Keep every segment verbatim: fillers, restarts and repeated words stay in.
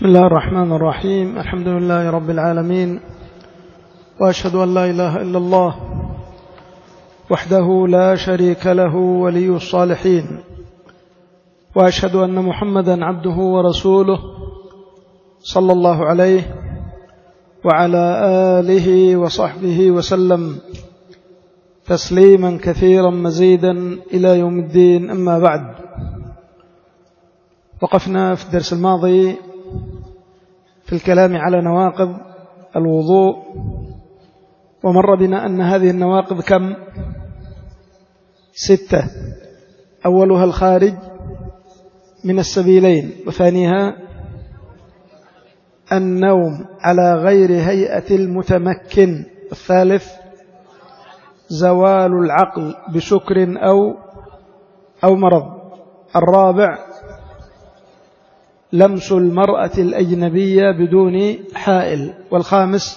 بسم الله الرحمن الرحيم. الحمد لله رب العالمين، وأشهد أن لا إله إلا الله وحده لا شريك له ولي الصالحين، وأشهد أن محمدا عبده ورسوله صلى الله عليه وعلى آله وصحبه وسلم تسليما كثيرا مزيدا إلى يوم الدين. أما بعد، وقفنا في الدرس الماضي في الكلام على نواقض الوضوء، ومر بنا أن هذه النواقض كم؟ ستة. أولها الخارج من السبيلين، وثانيها النوم على غير هيئة المتمكن، الثالث زوال العقل بسكر أو أو مرض، الرابع لمس المرأة الأجنبية بدون حائل، والخامس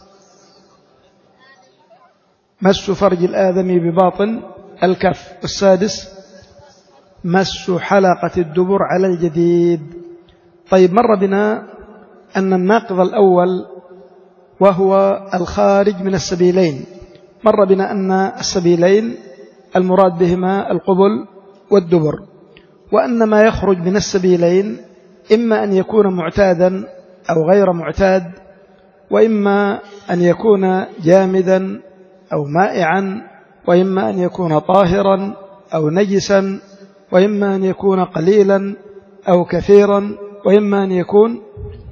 مس فرج الآدمي بباطن الكف، والسادس مس حلقة الدبر على الجديد. طيب، مر بنا أن الناقض الأول وهو الخارج من السبيلين، مر بنا أن السبيلين المراد بهما القبل والدبر، وأن ما يخرج من السبيلين إما أن يكون معتادا أو غير معتاد، وإما أن يكون جامدا أو مائعا، وإما أن يكون طاهرا أو نجسا، وإما أن يكون قليلا أو كثيرا، وإما أن يكون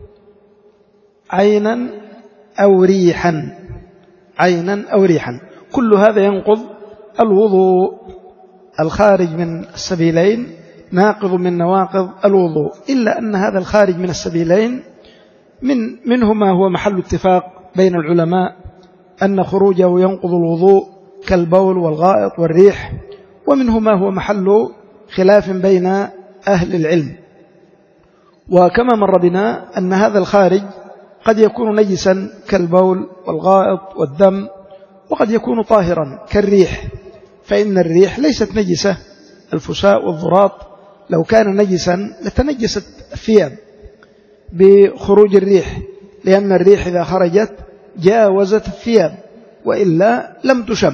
عينا أو ريحا عينا أو ريحا كل هذا ينقض الوضوء. الخارج من السبيلين ناقض من نواقض الوضوء، إلا أن هذا الخارج من السبيلين من منه ما هو محل اتفاق بين العلماء أن خروجه ينقض الوضوء كالبول والغائط والريح، ومنه ما هو محل خلاف بين أهل العلم. وكما مر بنا أن هذا الخارج قد يكون نجسا كالبول والغائط والدم، وقد يكون طاهرا كالريح، فإن الريح ليست نجسة. الفساء والضراط لو كان نجسا لتنجست الثياب بخروج الريح، لأن الريح إذا خرجت جاوزت الثياب، وإلا لم تشم.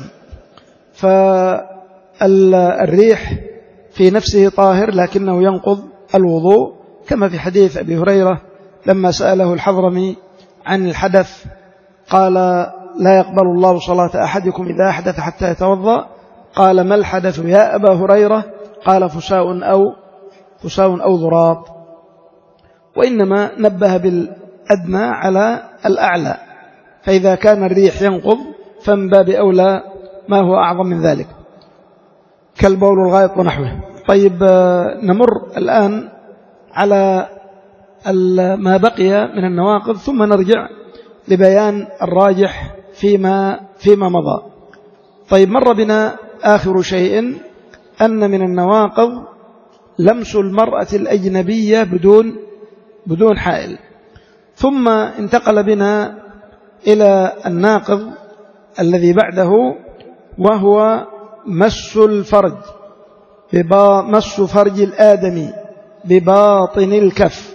فالريح في نفسه طاهر لكنه ينقض الوضوء، كما في حديث أبي هريرة لما سأله الحضرمي عن الحدث قال: لا يقبل الله صلاة أحدكم إذا أحدث حتى يتوضأ. قال: ما الحدث يا أبا هريرة؟ قال: فساء أو فساء أو ضراط. وإنما نبه بالأدنى على الأعلى، فإذا كان الريح ينقض فمن باب أولى ما هو أعظم من ذلك كالبول والغائط ونحوه. طيب، نمر الآن على ما بقي من النواقض، ثم نرجع لبيان الراجح فيما فيما مضى. طيب، مر بنا آخر شيء أن من النواقض لمس المرأة الأجنبية بدون بدون حائل، ثم انتقل بنا إلى الناقض الذي بعده، وهو مس الفرج مس فرج الآدمي بباطن الكف.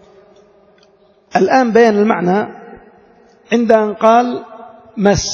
الآن بيان المعنى عند أن قال مس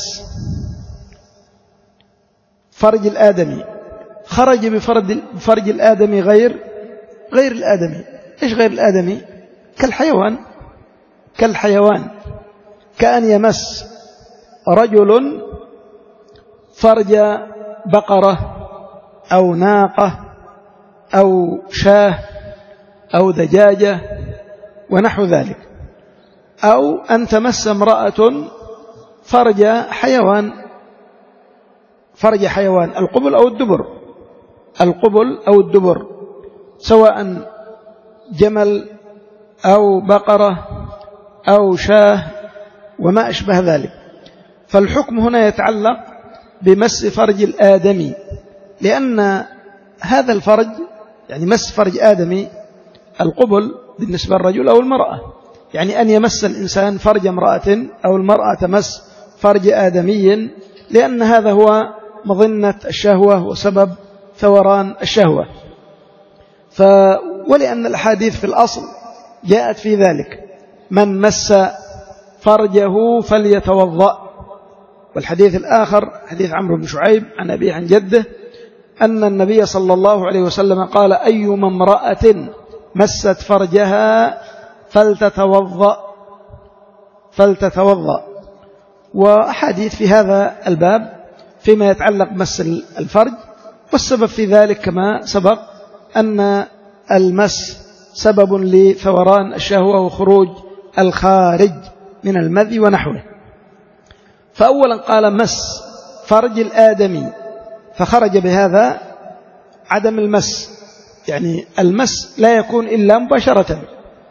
فرج الآدمي، خرج بفرج الآدمي غير غير الآدمي. إيش غير الآدمي؟ كالحيوان كالحيوان كأن يمس رجل فرج بقرة أو ناقة أو شاه أو دجاجة ونحو ذلك، أو أن تمس امرأة فرج حيوان فرج حيوان القبل أو الدبر القبل أو الدبر سواء جمل أو بقرة أو شاه وما أشبه ذلك. فالحكم هنا يتعلق بمس فرج الآدمي، لأن هذا الفرج يعني مس فرج آدمي القبل بالنسبة للرجل أو المرأة، يعني أن يمس الإنسان فرج امرأة أو المرأة تمس فرج آدمي، لأن هذا هو مظنة الشهوة وسبب ثوران الشهوة. ف ولأن الأحاديث في الأصل جاءت في ذلك، من مس فرجه فليتوضأ. والحديث الآخر حديث عمرو بن شعيب عن أبيه عن جده أن النبي صلى الله عليه وسلم قال أيما امرأة مست فرجها فلتتوضأ فلتتوضأ. وأحاديث في هذا الباب فيما يتعلق بمس الفرج، والسبب في ذلك كما سبق أن المس سبب لثوران الشهوة وخروج الخارج من المذي ونحوه. فأولا قال مس فرج الآدمي، فخرج بهذا عدم المس، يعني المس لا يكون إلا مباشرة.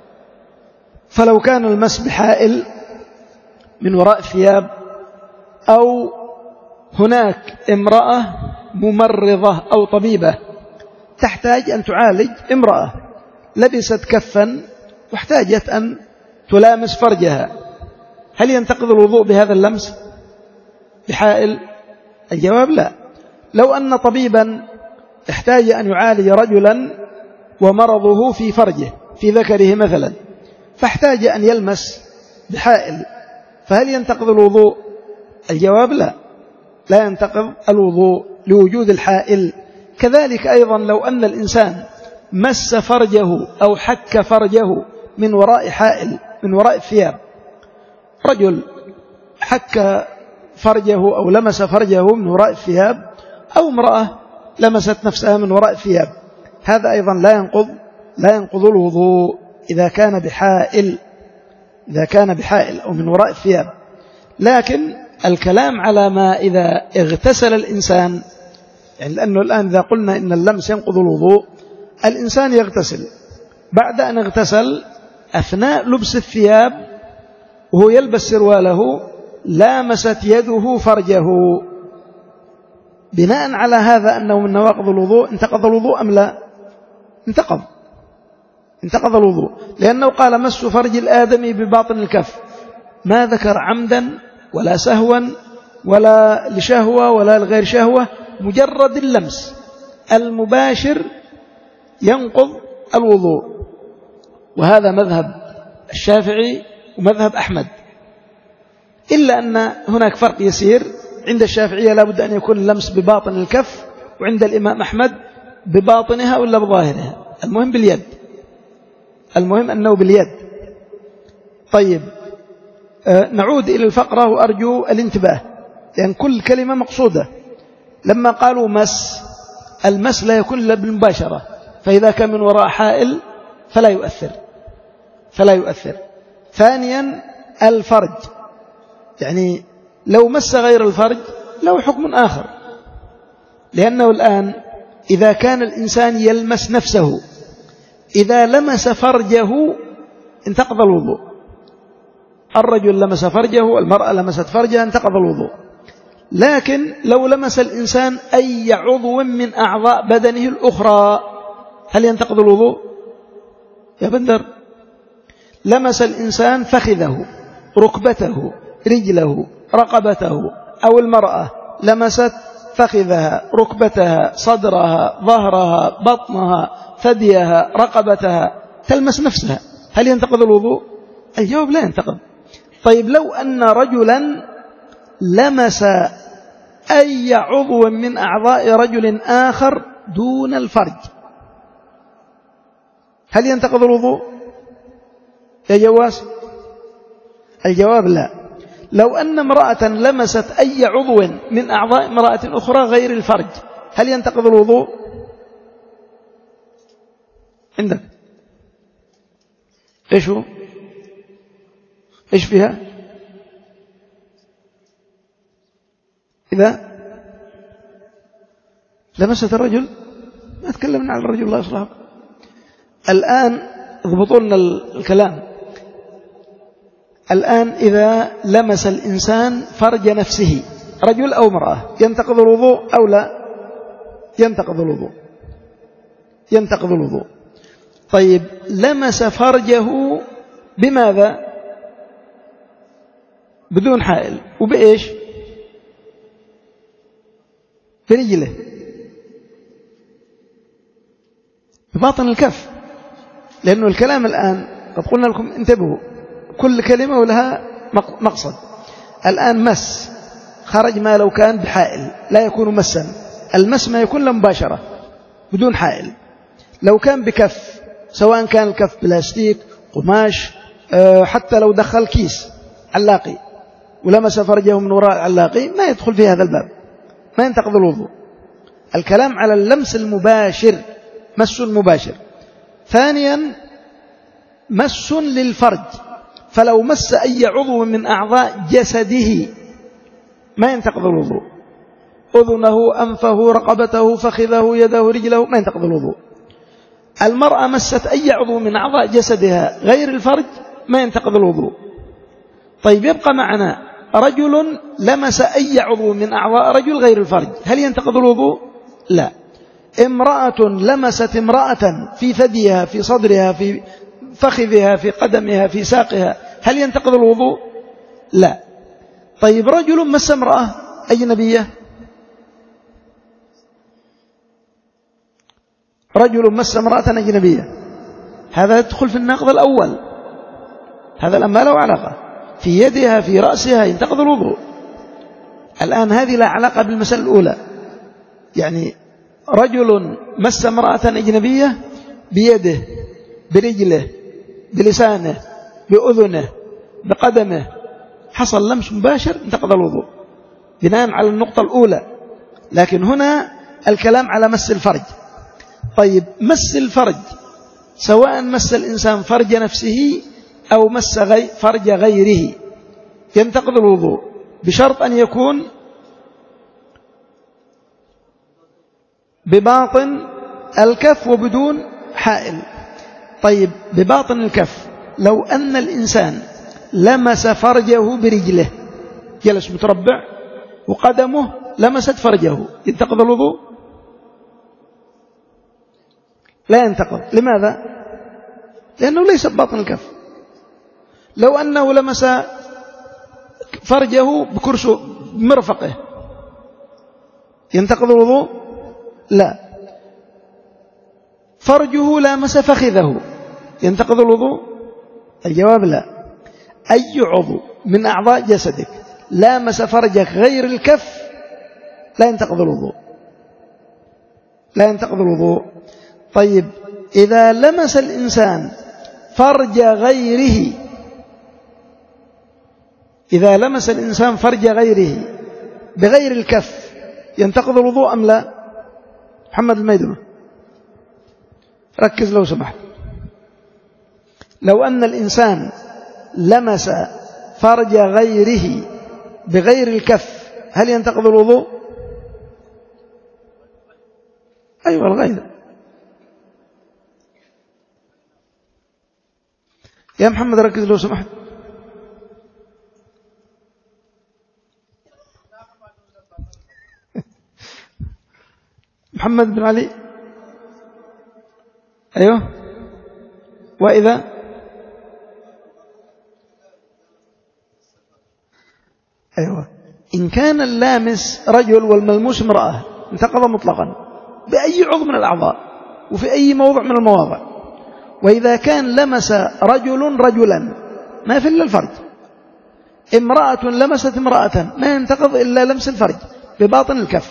فلو كان المس بحائل من وراء ثياب، أو هناك امرأة ممرضة أو طبيبة تحتاج أن تعالج امرأة لبست كفا واحتاجت أن تلامس فرجها، هل ينتقض الوضوء بهذا اللمس بحائل؟ الجواب لا. لو أن طبيبا احتاج أن يعالج رجلا ومرضه في فرجه في ذكره مثلا، فاحتاج أن يلمس بحائل، فهل ينتقض الوضوء؟ الجواب لا، لا ينتقض الوضوء لوجود الحائل. كذلك أيضا لو أن الإنسان مس فرجه أو حك فرجه من وراء حائل من وراء الثياب، رجل حك فرجه أو لمس فرجه من وراء الثياب، أو امرأة لمست نفسها من وراء الثياب، هذا أيضا لا ينقض لا ينقض الوضوء إذا كان بحائل إذا كان بحائل أو من وراء الثياب. لكن الكلام على ما إذا اغتسل الإنسان، يعني لأنه الآن إذا قلنا إن اللمس ينقض الوضوء، الإنسان يغتسل، بعد أن اغتسل أثناء لبس الثياب وهو يلبس سرواله لامست يده فرجه، بناء على هذا أنه من نواقض الوضوء، انتقض الوضوء أم لا؟ انتقض انتقض الوضوء، لأنه قال مس فرج الآدمي بباطن الكف، ما ذكر عمدا ولا سهوا ولا لشهوة ولا لغير شهوة، مجرد اللمس المباشر ينقض الوضوء. وهذا مذهب الشافعي ومذهب أحمد، إلا أن هناك فرق يسير، عند الشافعية لا بد أن يكون اللمس بباطن الكف، وعند الإمام أحمد بباطنها ولا بظاهرها، المهم باليد، المهم أنه باليد. طيب آه نعود إلى الفقرة وأرجو الانتباه، لأن كل كلمة مقصودة. لما قالوا مس، المس لا يكون إلا بالمباشرة، فإذا كان من وراء حائل فلا يؤثر فلا يؤثر ثانيا الفرج، يعني لو مس غير الفرج له حكم آخر، لأنه الآن إذا كان الإنسان يلمس نفسه، إذا لمس فرجه انتقض الوضوء، الرجل لمس فرجه، المرأة لمست فرجها، انتقض الوضوء. لكن لو لمس الإنسان أي عضو من أعضاء بدنه الأخرى، هل ينتقض الوضوء؟ يا بندر، لمس الإنسان فخذه، ركبته، رجله، رقبته، أو المرأة لمست فخذها، ركبتها، صدرها، ظهرها، بطنها، ثديها، رقبتها، تلمس نفسها، هل ينتقض الوضوء؟ الجواب لا ينتقض. طيب لو أن رجلا لمس أي عضو من أعضاء رجل آخر دون الفرج، هل ينتقض الوضوء يا جواز؟ الجواب لا. لو أن امرأة لمست أي عضو من أعضاء امرأة أخرى غير الفرج، هل ينتقض الوضوء؟ عندك إيش هو؟ إيش فيها؟ إذا لمست الرجل، ما تكلمنا عن الرجل الله يصلحه، الآن اضبطوا لنا الكلام. الآن إذا لمس الإنسان فرج نفسه، رجل أو امرأة، ينتقض الوضوء أو لا؟ ينتقض الوضوء ينتقض الوضوء. طيب لمس فرجه بماذا؟ بدون حائل، وبإيش؟ برجله، بباطن الكف، لأنه الكلام الآن قد قلنا لكم انتبهوا، كل كلمة ولها مقصد. الآن مس خرج ما لو كان بحائل لا يكون مسا، المس ما يكون مباشرة بدون حائل. لو كان بكف، سواء كان الكف بلاستيك قماش، حتى لو دخل كيس علاقي ولمس فرجه من وراء العلاقي ما يدخل في هذا الباب، ما ينتقض الوضوء. الكلام على اللمس المباشر، مس مباشر. ثانيا مس للفرج، فلو مس أي عضو من أعضاء جسده ما ينتقض الوضوء، أذنه، أنفه، رقبته، فخذه، يده، رجله، ما ينتقض الوضوء. المرأة مست أي عضو من أعضاء جسدها غير الفرج ما ينتقض الوضوء. طيب يبقى معنا رجل لمس أي عضو من أعضاء رجل غير الفرج، هل ينتقض الوضوء؟ لا. امرأة لمست امرأة في ثديها، في صدرها، في فخذها، في قدمها، في ساقها، هل ينتقض الوضوء؟ لا. طيب رجل مس امرأة أجنبية، رجل مس امرأة أجنبية، هذا يدخل في النقض الأول، هذا ما له علاقة، في يدها في رأسها ينتقض الوضوء. الآن هذه لا علاقة بالمسألة الأولى، يعني رجل مس امرأة أجنبية بيده، برجله، بلسانه، بأذنه، بقدمه، حصل لمس مباشر انتقض الوضوء بناء على النقطة الأولى. لكن هنا الكلام على مس الفرج. طيب مس الفرج سواء مس الإنسان فرج نفسه أو مس غي فرج غيره ينتقض الوضوء بشرط أن يكون بباطن الكف وبدون حائل. طيب بباطن الكف، لو أن الإنسان لمس فرجه برجله، جلس متربع وقدمه لمست فرجه، ينتقض الوضوء؟ لا ينتقض. لماذا؟ لأنه ليس بباطن الكف. لو أنه لمس فرجه بكرسه بمرفقه ينتقض الوضوء؟ لا. فرجه لامس فخذه ينتقض الوضوء؟ الجواب لا. أي عضو من أعضاء جسدك لامس فرجك غير الكف لا ينتقض الوضوء، لا ينتقض الوضوء. طيب إذا لمس الإنسان فرج غيره، إذا لمس الإنسان فرج غيره بغير الكف ينتقض الوضوء أم لا؟ محمد الميدمة ركز لو سمحت. لو أن الإنسان لمس فرج غيره بغير الكف هل ينتقض الوضوء؟ أيوة الغير. يا محمد ركز لو سمحت. محمد بن علي. أيوه. وإذا أيوه إن كان اللامس رجل والملموس امرأة انتقض مطلقا بأي عضو من الأعضاء وفي أي موضع من المواضع. وإذا كان لمس رجل رجلا ما في إلا الفرج، امرأة لمست امرأة ما ينتقض إلا لمس الفرج بباطن الكف.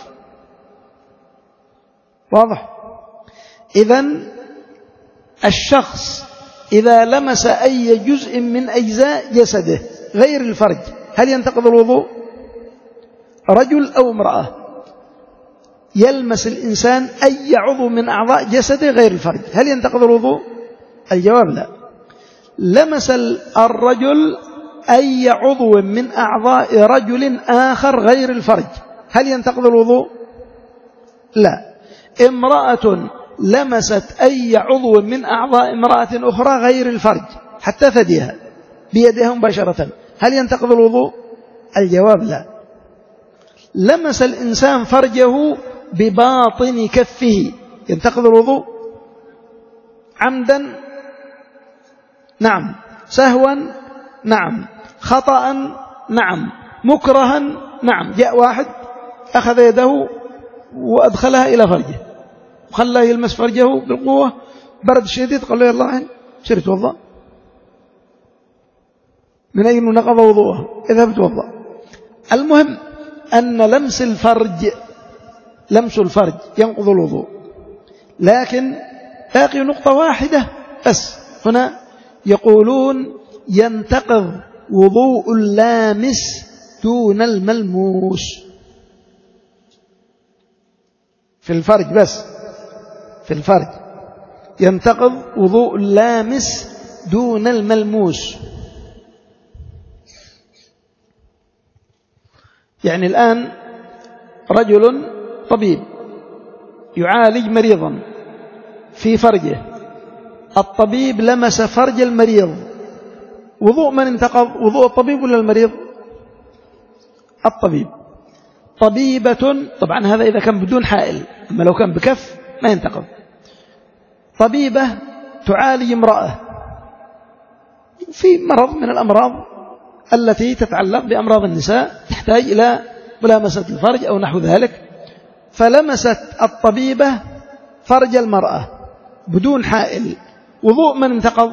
واضح؟ إذن الشخص إذا لمس أي جزء من أجزاء جسده غير الفرج هل ينتقض الوضوء؟ رجل أو امرأة يلمس الإنسان أي عضو من أعضاء جسده غير الفرج هل ينتقض الوضوء؟ الجواب لا. لمس الرجل أي عضو من أعضاء رجل آخر غير الفرج هل ينتقض الوضوء؟ لا. امرأة لمست أي عضو من أعضاء امرأة أخرى غير الفرج حتى ثديها بيدها مباشرة هل ينتقض الوضوء؟ الجواب لا. لمس الإنسان فرجه بباطن كفه ينتقض الوضوء؟ عمدا؟ نعم. سهوا؟ نعم. خطأ؟ نعم. مكرها؟ نعم. جاء واحد أخذ يده وأدخلها إلى فرجه وخلاه يلمس فرجه بالقوة، برد شديد، قال له يلا الحين سير توضأ. من أين نقض وضوءه؟ اذهب توضأ. المهم أن لمس الفرج لمس الفرج ينقض الوضوء. لكن باقي نقطة واحدة بس هنا، يقولون ينتقض وضوء اللامس دون الملموس في الفرج، بس في الفرج ينتقض وضوء اللامس دون الملموس. يعني الآن رجل طبيب يعالج مريضا في فرجه، الطبيب لمس فرج المريض، وضوء من انتقض؟ وضوء الطبيب ولا المريض؟ الطبيب. طبيبة، طبعا هذا إذا كان بدون حائل، أما لو كان بكف ما ينتقض. طبيبة تعالج امرأة في مرض من الأمراض التي تتعلق بأمراض النساء تحتاج إلى ملامسة الفرج أو نحو ذلك، فلمست الطبيبة فرج المرأة بدون حائل، وضوء من انتقض؟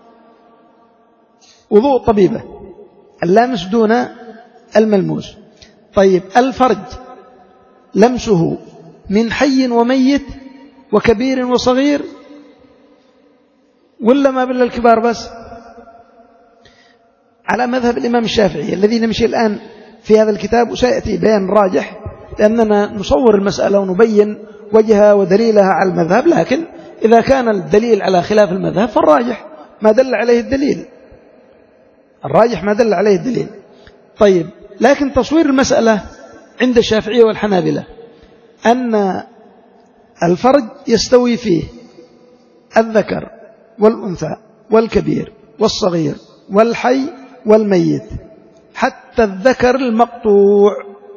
وضوء الطبيبة، اللامس دون الملموس. طيب الفرج لمسه من حي وميت وكبير وصغير ولا ما بلا الكبار بس؟ على مذهب الإمام الشافعي الذي نمشي الآن في هذا الكتاب، وسيأتي بيان راجح لأننا نصور المسألة ونبين وجهها ودليلها على المذهب، لكن إذا كان الدليل على خلاف المذهب فالراجح ما دل عليه الدليل، الراجح ما دل عليه الدليل. طيب لكن تصوير المسألة عند الشافعية والحنابلة أن الفرج يستوي فيه الذكر والأنثى والكبير والصغير والحي والميت، حتى الذكر المقطوع.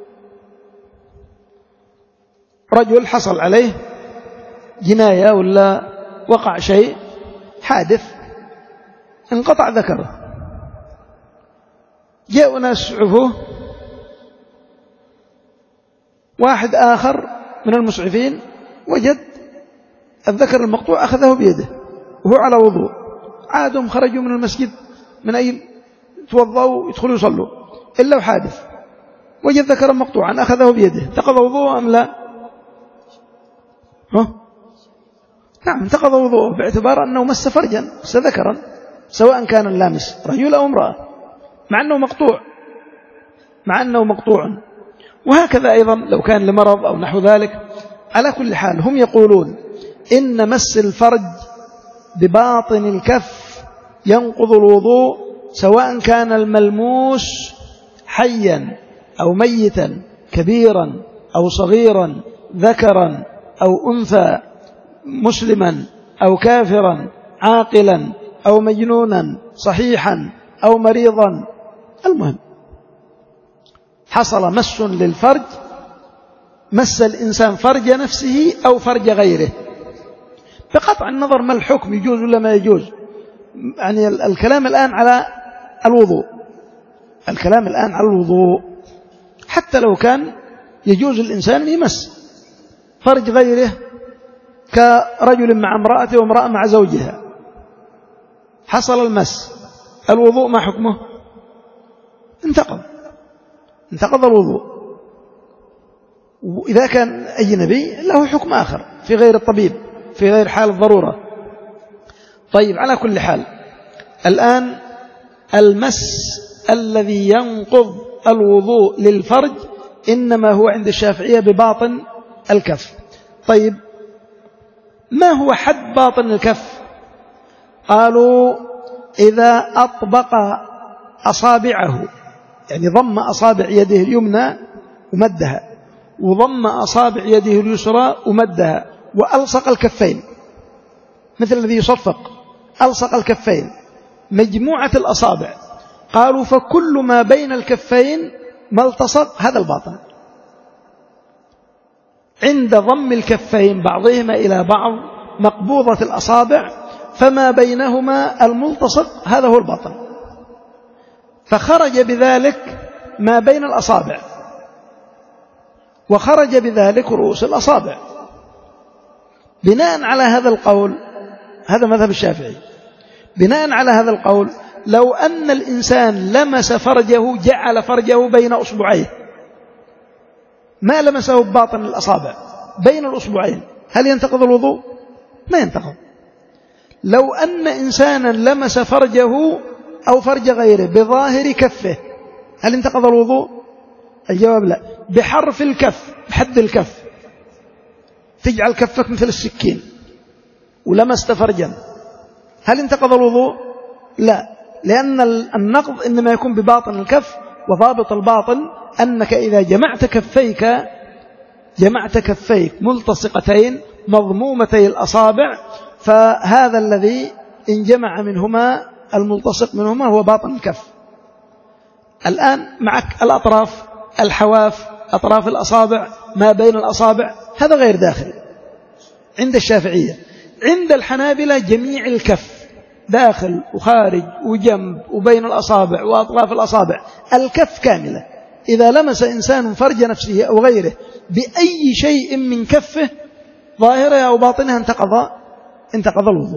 رجل حصل عليه جناية ولا وقع شيء حادث انقطع ذكره، جاء ناس عفوه، واحد آخر من المسعفين وجد الذكر المقطوع أخذه بيده وهو على وضوء، عادهم خرجوا من المسجد من أي توضوا يدخلوا يصلوا إلا وحادث وجد ذكرا مقطوعا أخذه بيده، انتقض وضوءه أم لا؟ ها؟ نعم انتقض وضوءه باعتبار أنه مس فرجا مس ذكرا، سواء كان اللامس رجل أو امرأة، مع أنه مقطوع مع أنه مقطوع وهكذا أيضا لو كان لمرض أو نحو ذلك. على كل حال هم يقولون إن مس الفرج بباطن الكف ينقض الوضوء، سواء كان الملموس حيا أو ميتا، كبيرا أو صغيرا، ذكرا أو أنثى، مسلما أو كافرا، عاقلا أو مجنونا، صحيحا أو مريضا. المهم حصل مس للفرج، مس الإنسان فرج نفسه أو فرج غيره، بقطع النظر ما الحكم يجوز ولا ما يجوز. يعني الكلام الآن على الوضوء، الكلام الآن على الوضوء، حتى لو كان يجوز الإنسان يمس فرج غيره كرجل مع امرأته وامرأة مع زوجها، حصل المس، الوضوء ما حكمه؟ انتقض انتقض الوضوء. وإذا كان أجنبي له حكم آخر في غير الطبيب، في غير حال الضرورة. طيب على كل حال الآن المس الذي ينقض الوضوء للفرج إنما هو عند الشافعية بباطن الكف. طيب ما هو حد باطن الكف؟ قالوا إذا أطبق أصابعه، يعني ضم أصابع يده اليمنى ومدها، وضم أصابع يده اليسرى ومدها، وألصق الكفين مثل الذي يصفق، ألصق الكفين مجموعة الأصابع. قالوا فكل ما بين الكفين ما التصق هذا الباطن. عند ضم الكفين بعضهما إلى بعض مقبوضة الأصابع، فما بينهما الملتصق هذا هو الباطن، فخرج بذلك ما بين الأصابع، وخرج بذلك رؤوس الأصابع. بناء على هذا القول، هذا مذهب الشافعي، بناء على هذا القول لو أن الإنسان لمس فرجه جعل فرجه بين أصبعيه، ما لمسه بباطن الأصابع، بين الأصبعين، هل ينتقض الوضوء؟ ما ينتقض. لو أن إنسانا لمس فرجه أو فرج غيره بظاهر كفه، هل انتقض الوضوء؟ الجواب لا. بحرف الكف، بحد الكف، تجعل كفك مثل السكين ولمست فرجا، هل انتقض الوضوء؟ لا، لأن النقض إنما يكون بباطن الكف، وضابط الباطن أنك إذا جمعت كفيك جمعت كفيك ملتصقتين مضمومتي الأصابع، فهذا الذي إن جمع منهما الملتصق منهما هو باطن الكف. الآن معك الأطراف، الحواف، أطراف الأصابع، ما بين الأصابع، هذا غير داخل عند الشافعية. عند الحنابلة جميع الكف داخل وخارج وجنب وبين الأصابع وأطراف الأصابع، الكف كاملة. إذا لمس إنسان فرج نفسه أو غيره بأي شيء من كفه ظاهرها أو باطنها انتقض انتقض الوضوء.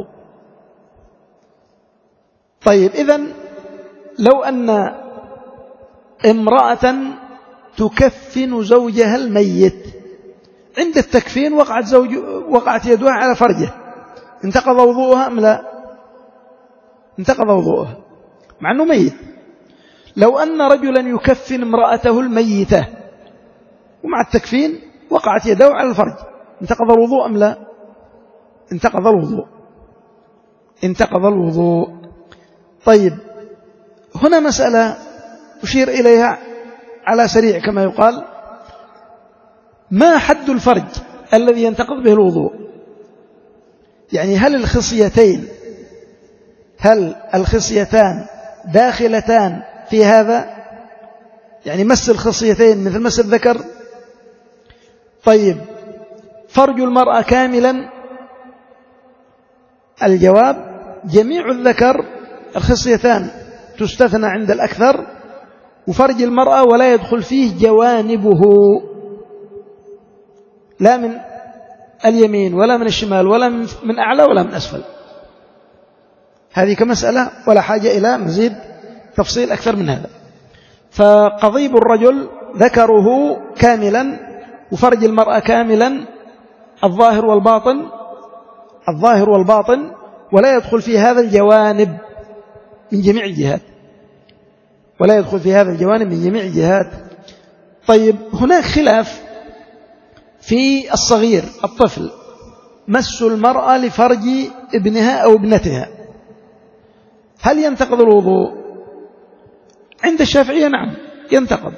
طيب، إذن لو أن امرأة تكفن زوجها الميت، عند التكفين وقعت, زوج وقعت يدها على فرجه، انتقض وضوءها أم لا؟ انتقض وضوءها مع أنه ميت. لو أن رجلا يكفن امرأته الميتة ومع التكفين وقعت يده على الفرج، انتقض الوضوء أم لا؟ انتقض الوضوء انتقض الوضوء. طيب، هنا مسألة أشير إليها على سريع كما يقال. ما حد الفرج الذي ينتقض به الوضوء؟ يعني هل الخصيتين هل الخصيتان داخلتان في هذا؟ يعني مس الخصيتين مثل مس الذكر؟ طيب، فرج المرأة كاملا؟ الجواب جميع الذكر، الخصيتان تستثنى عند الأكثر، وفرج المرأة ولا يدخل فيه جوانبه، لا من اليمين ولا من الشمال ولا من أعلى ولا من أسفل. هذه كمسألة ولا حاجة إلى مزيد تفصيل أكثر من هذا. فقضيب الرجل ذكره كاملا وفرج المرأة كاملا، الظاهر والباطن الظاهر والباطن ولا يدخل في هذا الجوانب من جميع الجهات ولا يدخل في هذا الجوانب من جميع الجهات. طيب، هناك خلاف في الصغير الطفل، مس المرأة لفرج ابنها أو ابنتها، هل ينتقض الوضوء؟ عند الشافعية نعم ينتقض،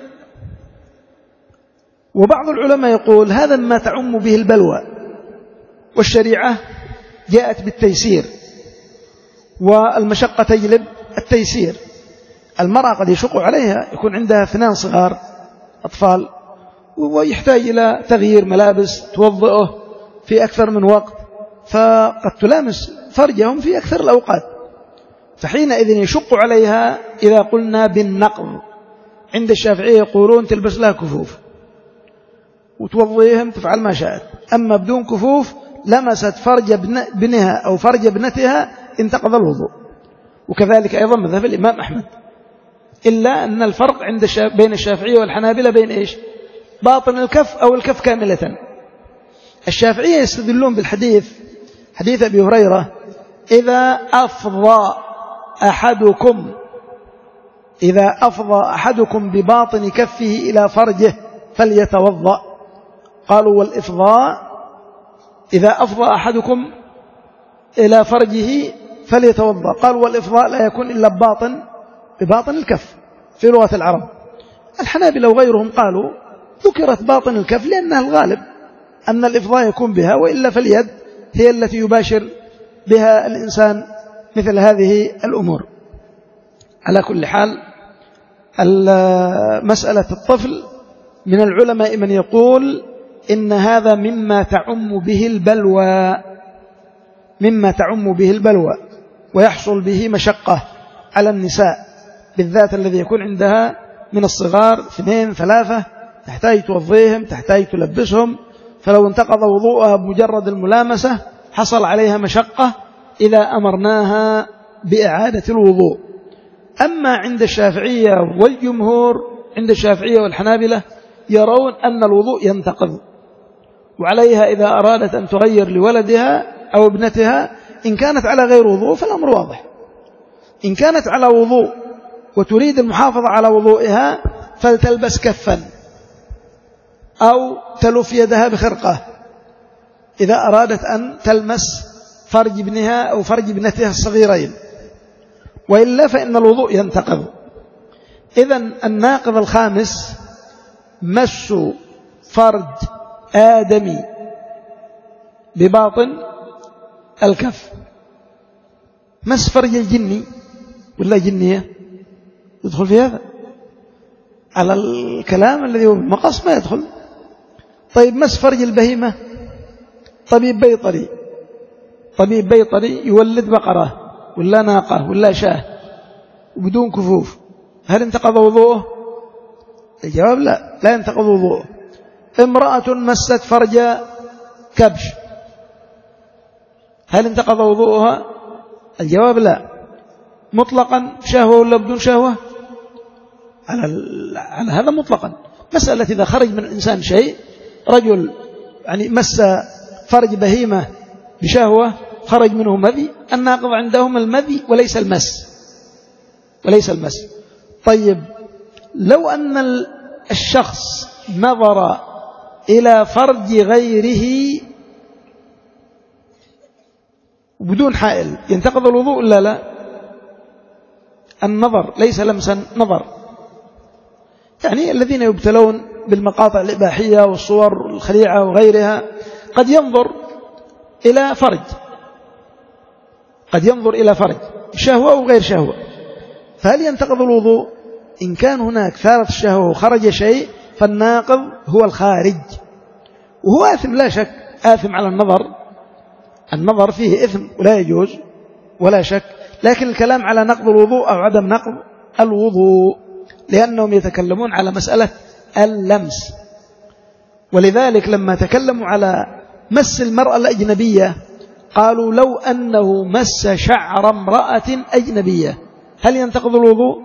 وبعض العلماء يقول هذا ما تعم به البلوى، والشريعة جاءت بالتيسير والمشقة تجلب التيسير. المرأة قد يشق عليها، يكون عندها اثنان صغار أطفال ويحتاج إلى تغيير ملابس، توضئه في أكثر من وقت، فقد تلامس فرجهم في أكثر الأوقات، فحينئذ يشق عليها إذا قلنا بالنقض. عند الشافعية يقولون تلبس لها كفوف وتوضيهم، تفعل ما شاءت. أما بدون كفوف لمست فرج ابنها أو فرج ابنتها انتقض الوضوء. وكذلك أيضا مذهب الإمام أحمد، إلا أن الفرق عند الشاف... بين الشافعية والحنابلة بين إيش؟ باطن الكف أو الكف كاملة. الشافعية يستدلون بالحديث، حديث أبي هريرة: إذا أفضى أحدكم إذا أفضى أحدكم بباطن كفه إلى فرجه فليتوضأ. قالوا والإفضاء إذا أفضى أحدكم إلى فرجه فليتوضأ، قالوا والإفضاء لا يكون إلا بباطن بباطن الكف في لغة العرب. الحنابلة وغيرهم قالوا ذكرت باطن الكف لأنها الغالب أن الإفضاء يكون بها، وإلا فاليد هي التي يباشر بها الإنسان مثل هذه الأمور. على كل حال، مسألة الطفل من العلماء من يقول إن هذا مما تعم به البلوى مما تعم به البلوى ويحصل به مشقة على النساء، بالذات الذي يكون عندها من الصغار اثنين ثلاثة، تحتاج توضيهم، تحتاج تلبسهم، فلو انتقض وضوءها بمجرد الملامسة حصل عليها مشقة إذا أمرناها بإعادة الوضوء. أما عند الشافعية والجمهور، عند الشافعية والحنابلة يرون أن الوضوء ينتقض، وعليها إذا أرادت أن تغير لولدها أو ابنتها إن كانت على غير وضوء فالأمر واضح. إن كانت على وضوء وتريد المحافظة على وضوئها فلتلبس كفا أو تلف يدها بخرقة إذا أرادت أن تلمس فرج ابنها أو فرج ابنتها الصغيرين، وإلا فإن الوضوء ينتقض. إذن الناقض الخامس مس فرج آدمي بباطن الكف. مس فرج الجني ولا جنية يدخل في هذا؟ على الكلام الذي هو بالمقص ما يدخل. طيب مس فرج البهيمة، طبيب بيطري طبيب بيطري يولد بقرة ولا ناقة ولا شاه وبدون كفوف، هل انتقض وضوءه؟ الجواب لا، لا ينتقض وضوءه. امرأة مست فرج كبش، هل انتقض وضوءها؟ الجواب لا. مطلقا شهوة ولا بدون شهوة؟ على, على هذا مطلقا. مسألة إذا خرج من الإنسان شيء، رجل يعني مس فرج بهيمة بشهوة خرج منه مذي، الناقض عندهم المذي وليس المس وليس المس. طيب لو أن الشخص نظر إلى فرج غيره بدون حائل ينتقض الوضوء لا لا؟ النظر ليس لمسا، نظر. يعني الذين يبتلون بالمقاطع الإباحية والصور الخليعة وغيرها قد ينظر إلى فرج، قد ينظر إلى فرج شهوة أو غير شهوة، فهل ينتقض الوضوء؟ إن كان هناك ثارت الشهوة وخرج شيء فالناقض هو الخارج، وهو آثم لا شك، آثم على النظر، النظر فيه إثم ولا يجوز ولا شك، لكن الكلام على نقض الوضوء أو عدم نقض الوضوء، لأنهم يتكلمون على مسألة اللمس. ولذلك لما تكلموا على مس المرأة الأجنبية قالوا لو أنه مس شعر امرأة أجنبية هل ينتقض الوضوء؟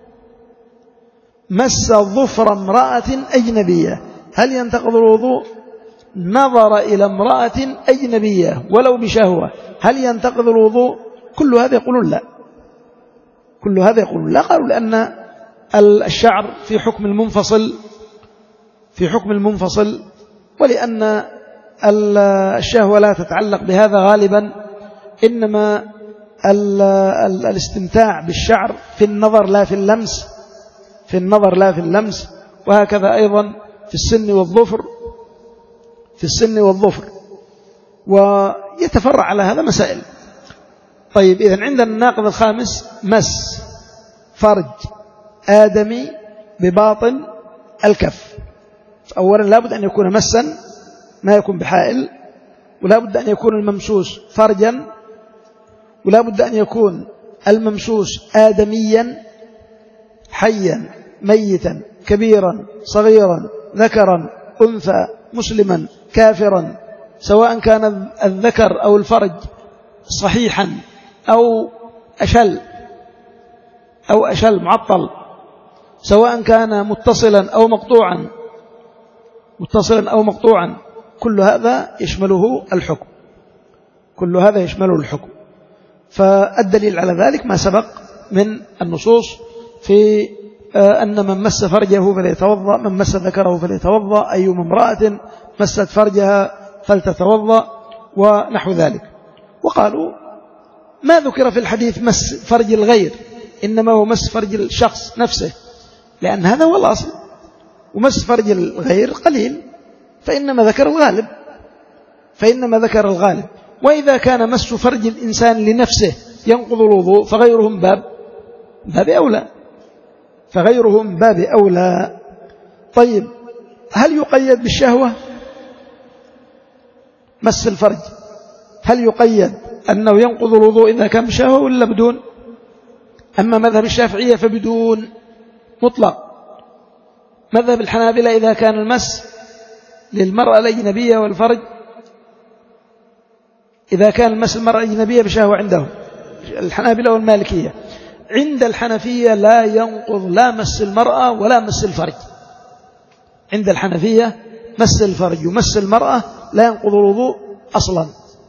مس ظفر امرأة أجنبية هل ينتقض الوضوء؟ نظر إلى امرأة أجنبية ولو بشهوة هل ينتقض الوضوء؟ كل هذا يقولون لا، كل هذا يقولون لا. قالوا لأن الشعر في حكم المنفصل، في حكم المنفصل، ولأن الشهوة لا تتعلق بهذا غالبا، إنما الاستمتاع بالشعر في النظر لا في اللمس، في النظر لا في اللمس. وهكذا أيضا في السن والظفر، في السن والظفر، ويتفرع على هذا مسائل. طيب إذن عندنا الناقض الخامس مس فرج آدمي بباطن الكف. أولا لابد أن يكون مسا ما يكون بحائل، ولابد أن يكون الممسوس فرجا، ولابد أن يكون الممسوس آدميا حيا ميتا كبيرا صغيرا ذكرا أنثى مسلما كافرا، سواء كان الذكر أو الفرج صحيحا أو أشل أو أشل معطل، سواء كان متصلا أو مقطوعا، متصلا أو مقطوعا، كل هذا يشمله الحكم، كل هذا يشمله الحكم. فالدليل على ذلك ما سبق من النصوص في أن من مس فرجه فليتوضأ، من مس ذكره فليتوضأ، أيما امرأة مست فرجها فلتتوضأ ونحو ذلك. وقالوا ما ذكر في الحديث مس فرج الغير، إنما هو مس فرج الشخص نفسه، لأن هذا هو الأصل، ومس فرج الغير قليل، فإنما ذكر الغالب، فإنما ذكر الغالب. وإذا كان مس فرج الإنسان لنفسه ينقض الوضوء فغيرهم باب باب أولى، فغيرهم باب أولى. طيب هل يقيد بالشهوة؟ مس الفرج هل يقيد أنه ينقض الوضوء إذا كان بشهوة ولا بدون؟ أما مذهب الشافعية فبدون مطلق. مذهب الحنابلة إذا كان المس للمرأة الأجنبية والفرج، إذا كان المس المرأة الأجنبية بشهوة عندهم الحنابلة والمالكية. عند الحنفية لا ينقض لا مس المرأة ولا مس الفرج. عند الحنفية مس الفرج ومس المرأة لا ينقض الوضوء أصلا،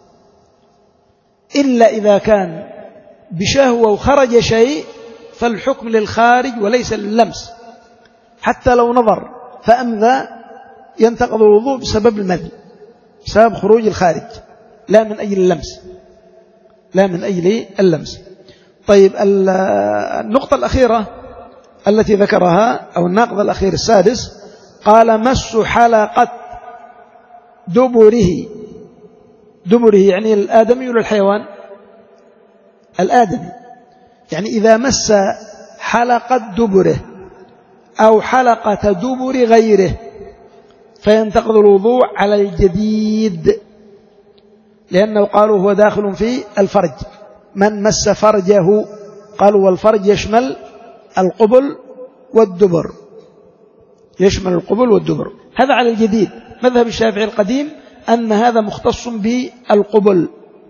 إلا إذا كان بشهوة وخرج شيء فالحكم للخارج وليس لللمس، حتى لو نظر فأمذى ينتقض الوضوء بسبب المذي، بسبب خروج الخارج، لا من أجل اللمس، لا من أجل اللمس. طيب النقطة الأخيرة التي ذكرها أو الناقض الأخير السادس، قال مس حلقة دبره. دبره يعني الآدمي ولا الحيوان؟ الآدمي. يعني إذا مس حلقة دبره أو حلقة دبر غيره فينتقض الوضوء على الجديد، لأنه قالوا هو داخل في الفرج. من مس فرجه قالوا والفرج يشمل القبل والدبر، يشمل القبل والدبر. هذا على الجديد. مذهب الشافعي القديم أن هذا مختص بالقبل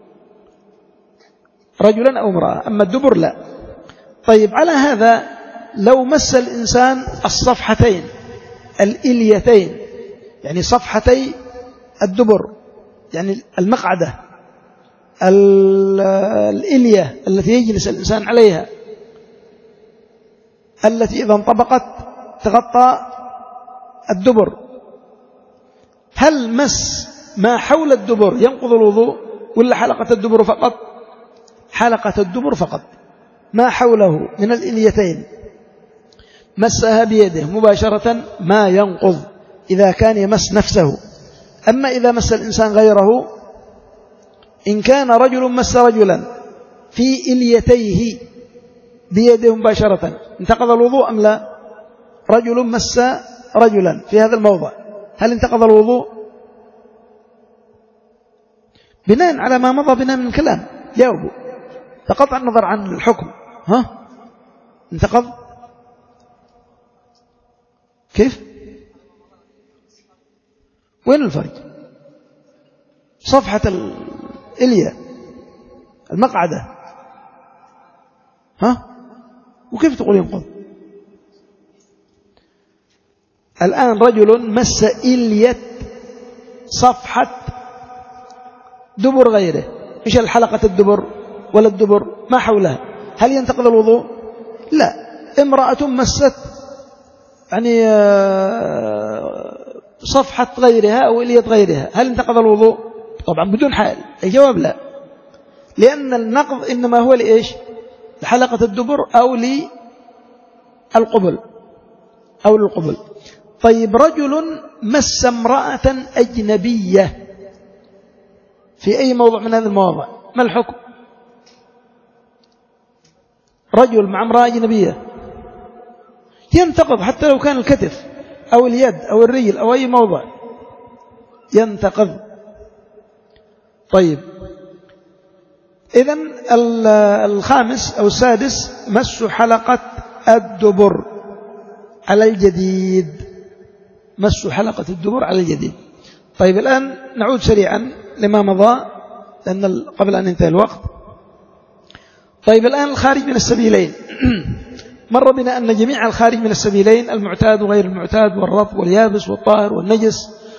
رجلا أو امرأة، أما الدبر لا. طيب على هذا لو مس الإنسان الصفحتين الإليتين، يعني صفحتي الدبر، يعني المقعدة الإلية التي يجلس الإنسان عليها، التي إذا انطبقت تغطى الدبر، هل مس ما حول الدبر ينقض الوضوء ولا حلقة الدبر فقط؟ حلقة الدبر فقط، ما حوله من الإليتين مسها بيده مباشرة ما ينقض إذا كان يمس نفسه. أما إذا مس الإنسان غيره، إن كان رجل مس رجلا في إليتيه بيده مباشرة انتقض الوضوء أم لا؟ رجل مس رجلا في هذا الموضع، هل انتقض الوضوء؟ بناء على ما مضى بنا من الكلام جاوبوا، بقطع النظر عن الحكم. ها انتقض كيف؟ وين الفرق؟ صفحة الإلية المقعدة، ها وكيف تقول ينقض؟ الآن رجل مس إلية صفحة دبر غيره، إيش الحلقة الدبر ولا الدبر ما حولها، هل ينتقض الوضوء؟ لا. امرأة مست يعني صفحة غيرها أو إلية غيرها، هل انتقض الوضوء؟ طبعا بدون حال، الجواب لا، لأن النقض إنما هو لإيش؟ لحلقة الدبر أو للقبل أو للقبل. طيب رجل مس امرأة أجنبية في أي موضع من هذه المواضع، ما الحكم؟ رجل مع امرأة أجنبية ينتقض حتى لو كان الكتف أو اليد أو الرجل أو أي موضع ينتقض. طيب إذن الخامس أو السادس مس حلقة الدبر على الجديد، مس حلقة الدبر على الجديد. طيب الآن نعود سريعا لما مضى لأن قبل أن ينتهي الوقت. طيب الآن الخارج من السبيلين مر بنا أن جميع الخارج من السبيلين المعتاد وغير المعتاد والرطب واليابس والطاهر والنجس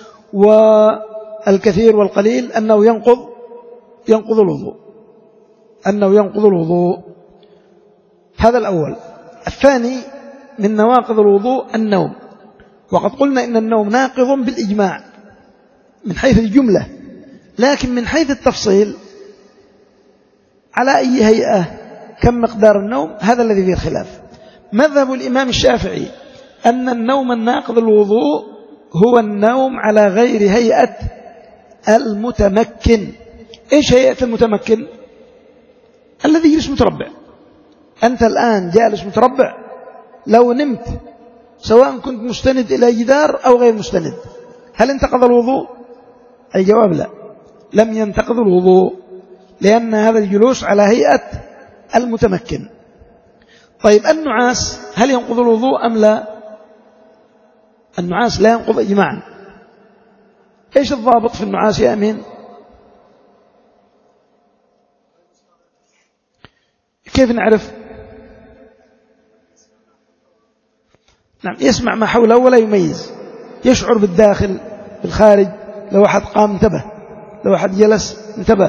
والكثير والقليل أنه ينقض ينقض الوضوء، أنه ينقض الوضوء. هذا الأول. الثاني من نواقض الوضوء النوم، وقد قلنا إن النوم ناقض بالإجماع من حيث الجملة، لكن من حيث التفصيل على أي هيئة كم مقدار النوم هذا الذي فيه الخلاف. مذهب الإمام الشافعي أن النوم الناقض الوضوء هو النوم على غير هيئة المتمكن. إيش هيئة المتمكن؟ الذي يجلس متربع. أنت الآن جالس متربع، لو نمت سواء كنت مستند إلى جدار أو غير مستند هل انتقض الوضوء؟ الجواب لا، لم ينتقض الوضوء، لأن هذا الجلوس على هيئة المتمكن. طيب النعاس هل ينقض الوضوء أم لا؟ النعاس لا ينقض إجماعا. إيش الضابط في النعاس يا أمين؟ كيف نعرف؟ نعم يسمع ما حوله ولا يميز، يشعر بالداخل بالخارج، لو أحد قام انتبه، لو أحد جلس انتبه،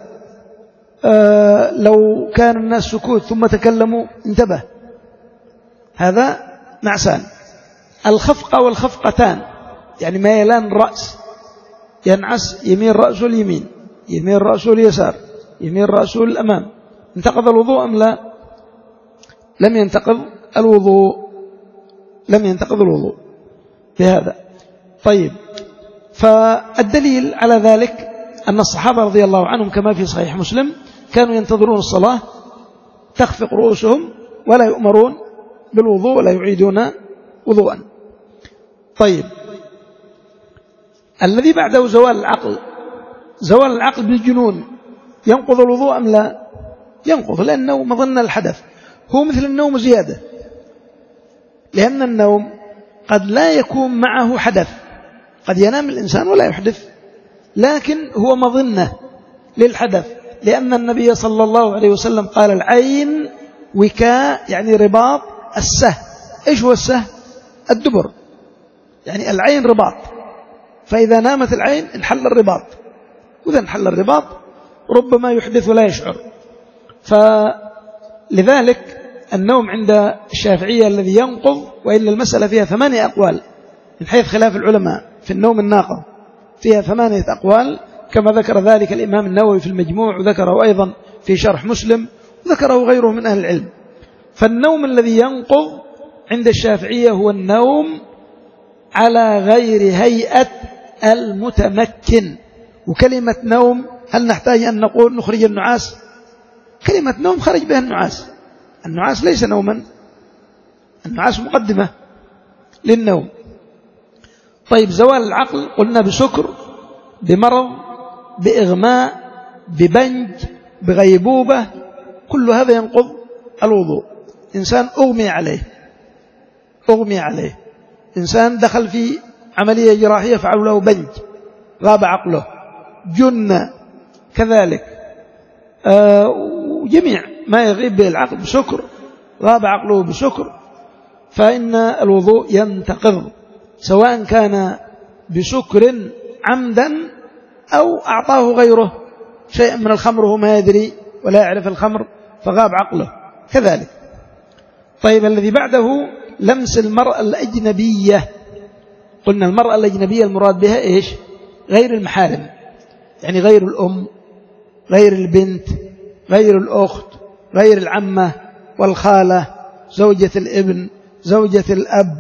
آه لو كان الناس سكوت ثم تكلموا انتبه. هذا نعسان. الخفقة والخفقتان يعني ميلان الرأس، ينعس يميل رأسه اليمين، يميل رأسه اليسار، يميل رأسه الأمام. انتقض الوضوء أم لا؟ لم ينتقض الوضوء، لم ينتقض الوضوء بهذا. طيب، فالدليل على ذلك أن الصحابة رضي الله عنهم كما في صحيح مسلم كانوا ينتظرون الصلاة تخفق رؤوسهم ولا يؤمرون بالوضوء ولا يعيدون وضوءا. طيب، الذي بعده زوال العقل، زوال العقل بالجنون ينقض الوضوء أم لا؟ ينقض، لأنه مظن الحدث، هو مثل النوم زيادة، لأن النوم قد لا يكون معه حدث، قد ينام الإنسان ولا يحدث، لكن هو مظنة للحدث، لأن النبي صلى الله عليه وسلم قال العين وكاء يعني رباط السه. إيش هو السه؟ الدبر، يعني العين رباط، فإذا نامت العين انحل الرباط، وإذا انحل الرباط ربما يحدث ولا يشعر. فلذلك النوم عند الشافعية الذي ينقض، وإلا المسألة فيها ثمانية أقوال من حيث خلاف العلماء في النوم الناقض، فيها ثمانية أقوال كما ذكر ذلك الإمام النووي في المجموع، وذكره أيضا في شرح مسلم، وذكره غيره من أهل العلم. فالنوم الذي ينقض عند الشافعية هو النوم على غير هيئة المتمكن. وكلمة نوم هل نحتاج أن نقول نخرج النعاس؟ كلمة نوم خرج بها النعاس، النعاس ليس نوما، النعاس مقدمة للنوم. طيب، زوال العقل قلنا بسكر، بمرض، بإغماء، ببنج، بغيبوبة، كل هذا ينقض الوضوء. إنسان أغمي عليه، أغمي عليه إنسان دخل في عملية جراحية فعلوا له بنج، غاب عقله، جن كذلك، آه جميع ما يغيب به العقل بسكر، غاب عقله بسكر، فإن الوضوء ينتقض، سواء كان بسكر عمدا أو أعطاه غيره شيئا من الخمر وهو ما يدري ولا يعرف الخمر فغاب عقله كذلك. طيب، الذي بعده لمس المرأة الأجنبية. قلنا المرأة الأجنبية المراد بها إيش؟ غير المحارم، يعني غير الأم، غير البنت، غير الأخت، غير العمة والخالة، زوجة الابن، زوجة الأب،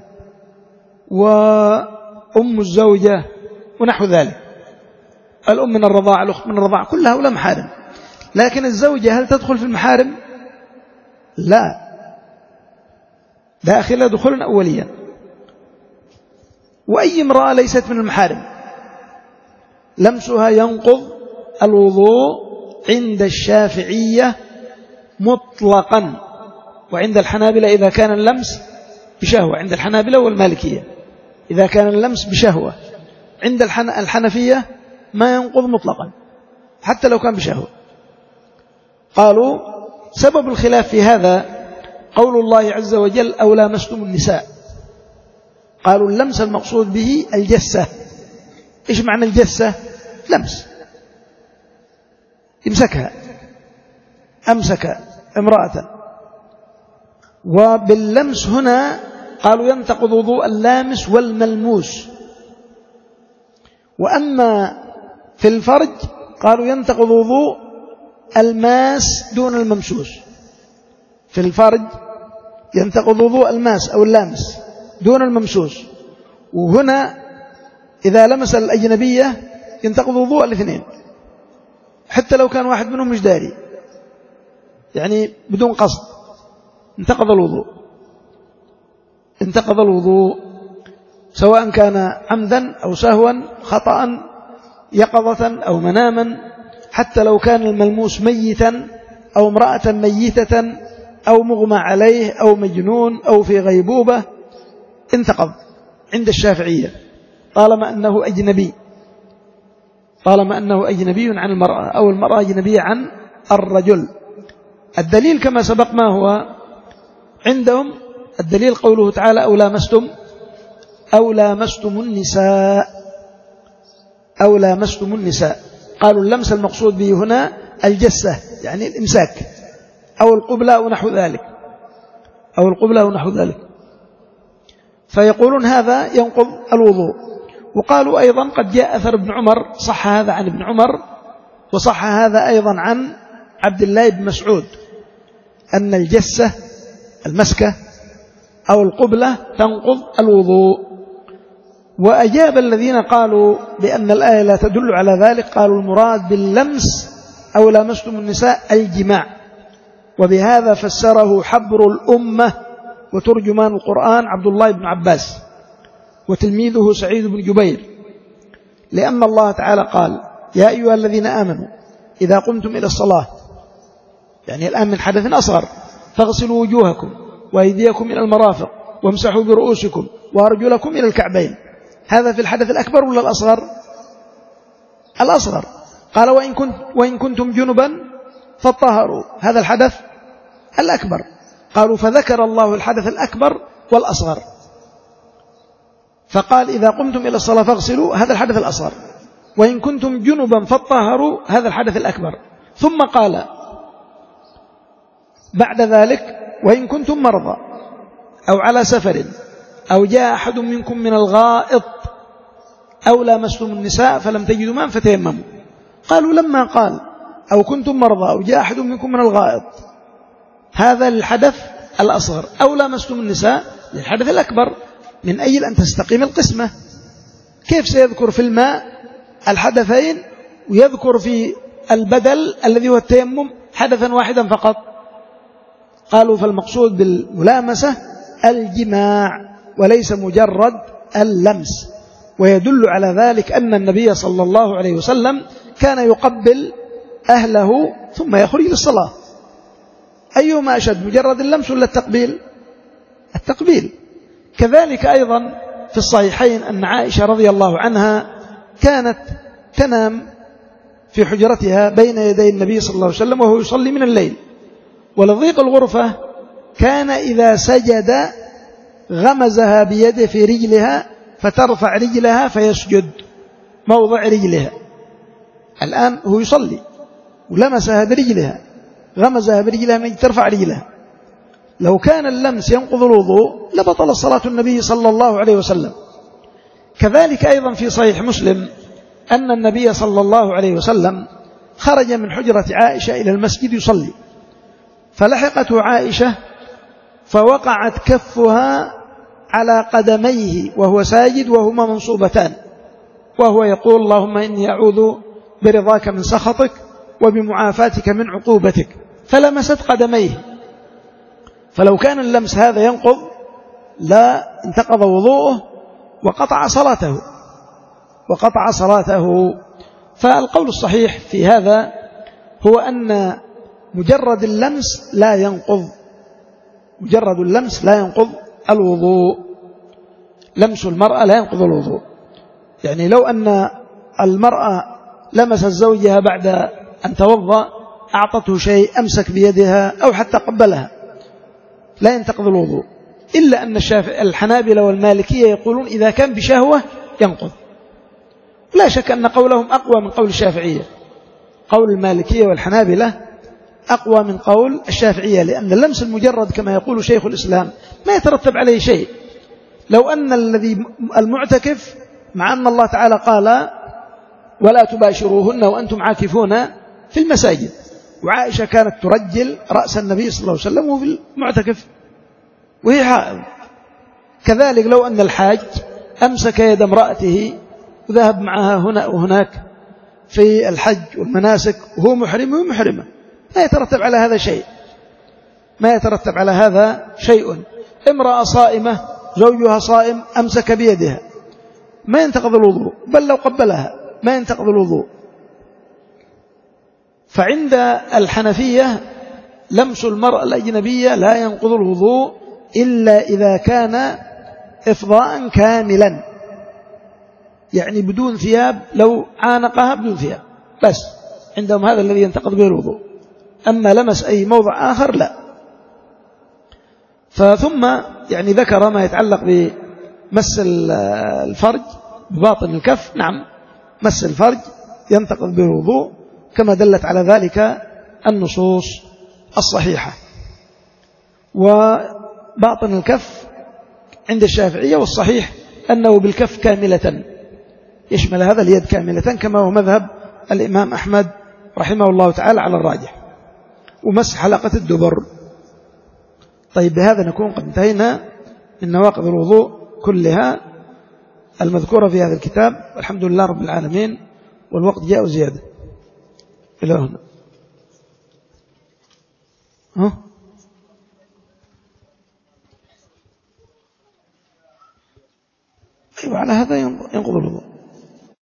وأم الزوجة ونحو ذلك، الأم من الرضاعة، الأخت من الرضاعة، كل هؤلاء محارم. لكن الزوجة هل تدخل في المحارم؟ لا، داخلة دخولا أوليا. وأي امرأة ليست من المحارم لمسها ينقض الوضوء عند الشافعية مطلقا، وعند الحنابلة إذا كان اللمس بشهوة، عند الحنابلة والمالكية إذا كان اللمس بشهوة، عند الحنفية ما ينقض مطلقا حتى لو كان بشهوة. قالوا سبب الخلاف في هذا قول الله عز وجل أو لامستم النساء، قالوا اللمس المقصود به الجسة. إيش معنى الجسة؟ لمس، امسكها، أمسك امرأة. وباللمس هنا قالوا ينتقض وضوء اللامس والملموس. وأما في الفرج قالوا ينتقض وضوء الماس دون الممسوس. في الفرج ينتقض وضوء الماس أو اللامس دون الممسوس. وهنا إذا لمس الأجنبية ينتقض وضوء الاثنين حتى لو كان واحد منهم مش داري، يعني بدون قصد انتقض الوضوء، انتقض الوضوء سواء كان عمدا أو سهوا، خطأ، يقظة أو مناما، حتى لو كان الملموس ميتا أو امرأة ميتة أو مغمى عليه أو مجنون أو في غيبوبة انتقض عند الشافعية طالما أنه أجنبي، طالما أنه أجنبي عن المرأة أو المرأة أجنبية عن الرجل. الدليل كما سبق ما هو عندهم الدليل قوله تعالى أو لامستم أو لامستم النساء أو لامستم النساء. قالوا اللمس المقصود به هنا الجسة يعني الإمساك أو القبلة أو نحو ذلك أو القبلة أو نحو ذلك، فيقولون هذا ينقض الوضوء. وقالوا أيضا قد جاء أثر ابن عمر، صح هذا عن ابن عمر وصح هذا أيضا عن عبد الله بن مسعود، أن الجسة المسكة أو القبلة تنقض الوضوء. وأجاب الذين قالوا بأن الآية لا تدل على ذلك، قالوا المراد باللمس أو لامستم النساء الجماع، وبهذا فسره حبر الأمة وترجمان القرآن عبد الله بن عباس وتلميذه سعيد بن جبير، لأن الله تعالى قال يا أيها الذين آمنوا إذا قمتم إلى الصلاة، يعني الآن من حدث أصغر، فاغسلوا وجوهكم وأيديكم إلى المرافق وامسحوا برؤوسكم وأرجلكم إلى الكعبين. هذا في الحدث الأكبر ولا الأصغر؟ الأصغر. قال وإن, كنت وإن كنتم جنبا فاطهروا، هذا الحدث الأكبر. قالوا فذكر الله الحدث الأكبر والأصغر، فقال إذا قمتم إلى الصلاة فاغسلوا، هذا الحدث الأصغر، وإن كنتم جنبا فاطهروا، هذا الحدث الأكبر. ثم قال بعد ذلك وإن كنتم مرضى أو على سفر أو جاء أحد منكم من الغائط أو لامستم النساء فلم تجدوا ماء فتيمموا. قالوا لما قال أو كنتم مرضى أو جاء أحد منكم من الغائط، هذا الحدث الأصغر، أو لامستم النساء للحدث الأكبر، من أجل أن تستقيم القسمة. كيف سيذكر في الماء الحدثين ويذكر في البدل الذي هو التيمم حدثا واحدا فقط؟ قالوا فالمقصود بالملامسة الجماع وليس مجرد اللمس. ويدل على ذلك أن النبي صلى الله عليه وسلم كان يقبل أهله ثم يخرج للصلاة. أيهما أشد، مجرد اللمس ولا التقبيل؟ التقبيل. كذلك أيضا في الصحيحين أن عائشة رضي الله عنها كانت تنام في حجرتها بين يدي النبي صلى الله عليه وسلم وهو يصلي من الليل، ولضيق الغرفة كان إذا سجد غمزها بيده في رجلها فترفع رجلها فيسجد موضع رجلها. الآن هو يصلي ولمسها برجلها، غمزها برجلها من ترفع رجلها. لو كان اللمس ينقض الوضوء لبطل صلاة النبي صلى الله عليه وسلم. كذلك أيضا في صحيح مسلم أن النبي صلى الله عليه وسلم خرج من حجرة عائشة إلى المسجد يصلي، فلحقته عائشة فوقعت كفها على قدميه وهو ساجد وهما منصوبتان، وهو يقول اللهم إني أعوذ برضاك من سخطك وبمعافاتك من عقوبتك، فلمست قدميه. فلو كان اللمس هذا ينقض لا انتقض وضوءه وقطع صلاته وقطع صلاته. فالقول الصحيح في هذا هو أن مجرد اللمس لا ينقض مجرد اللمس لا ينقض الوضوء. لمس المرأة لا ينقض الوضوء. يعني لو أن المرأة لمست زوجها بعد أن توضأ، أعطته شيء، أمسك بيدها أو حتى قبلها، لا ينتقض الوضوء، إلا أن الحنابلة والمالكية يقولون إذا كان بشهوة ينقض. لا شك أن قولهم أقوى من قول الشافعية. قول المالكية والحنابلة أقوى من قول الشافعية، لأن اللمس المجرد كما يقول شيخ الإسلام ما يترتب عليه شيء. لو أن الذي المعتكف، مع أن الله تعالى قال ولا تباشروهن وأنتم عاكفون في المساجد، وعائشة كانت ترجل رأس النبي صلى الله عليه وسلم وفي المعتكف وهي حائض. كذلك لو أن الحاج أمسك يد امرأته وذهب معها هنا وهناك في الحج والمناسك وهو محرم ومحرمة، ما يترتب على هذا شيء ما يترتب على هذا شيء. امرأة صائمة زوجها صائم أمسك بيدها ما ينتقض الوضوء، بل لو قبلها ما ينتقض الوضوء. فعند الحنفية لمس المرأة الأجنبية لا ينقض الوضوء إلا إذا كان إفضاء كاملا، يعني بدون ثياب، لو عانقها بدون ثياب بس، عندهم هذا الذي ينتقض به الوضوء. أما لمس أي موضع آخر لا. فثم يعني ذكر ما يتعلق بمس الفرج بباطن الكف. نعم، مس الفرج ينتقض بالوضوء كما دلت على ذلك النصوص الصحيحة. وباطن الكف عند الشافعية والصحيح أنه بالكف كاملة، يشمل هذا اليد كاملة كما هو مذهب الإمام أحمد رحمه الله تعالى على الراجح، ومسح حلقة الدبر. طيب، بهذا نكون قد انتهينا من نواقض الوضوء كلها المذكورة في هذا الكتاب، والحمد لله رب العالمين، والوقت جاء زيادة إلى هنا. ها؟ أيوة، على هذا ينقض الوضوء.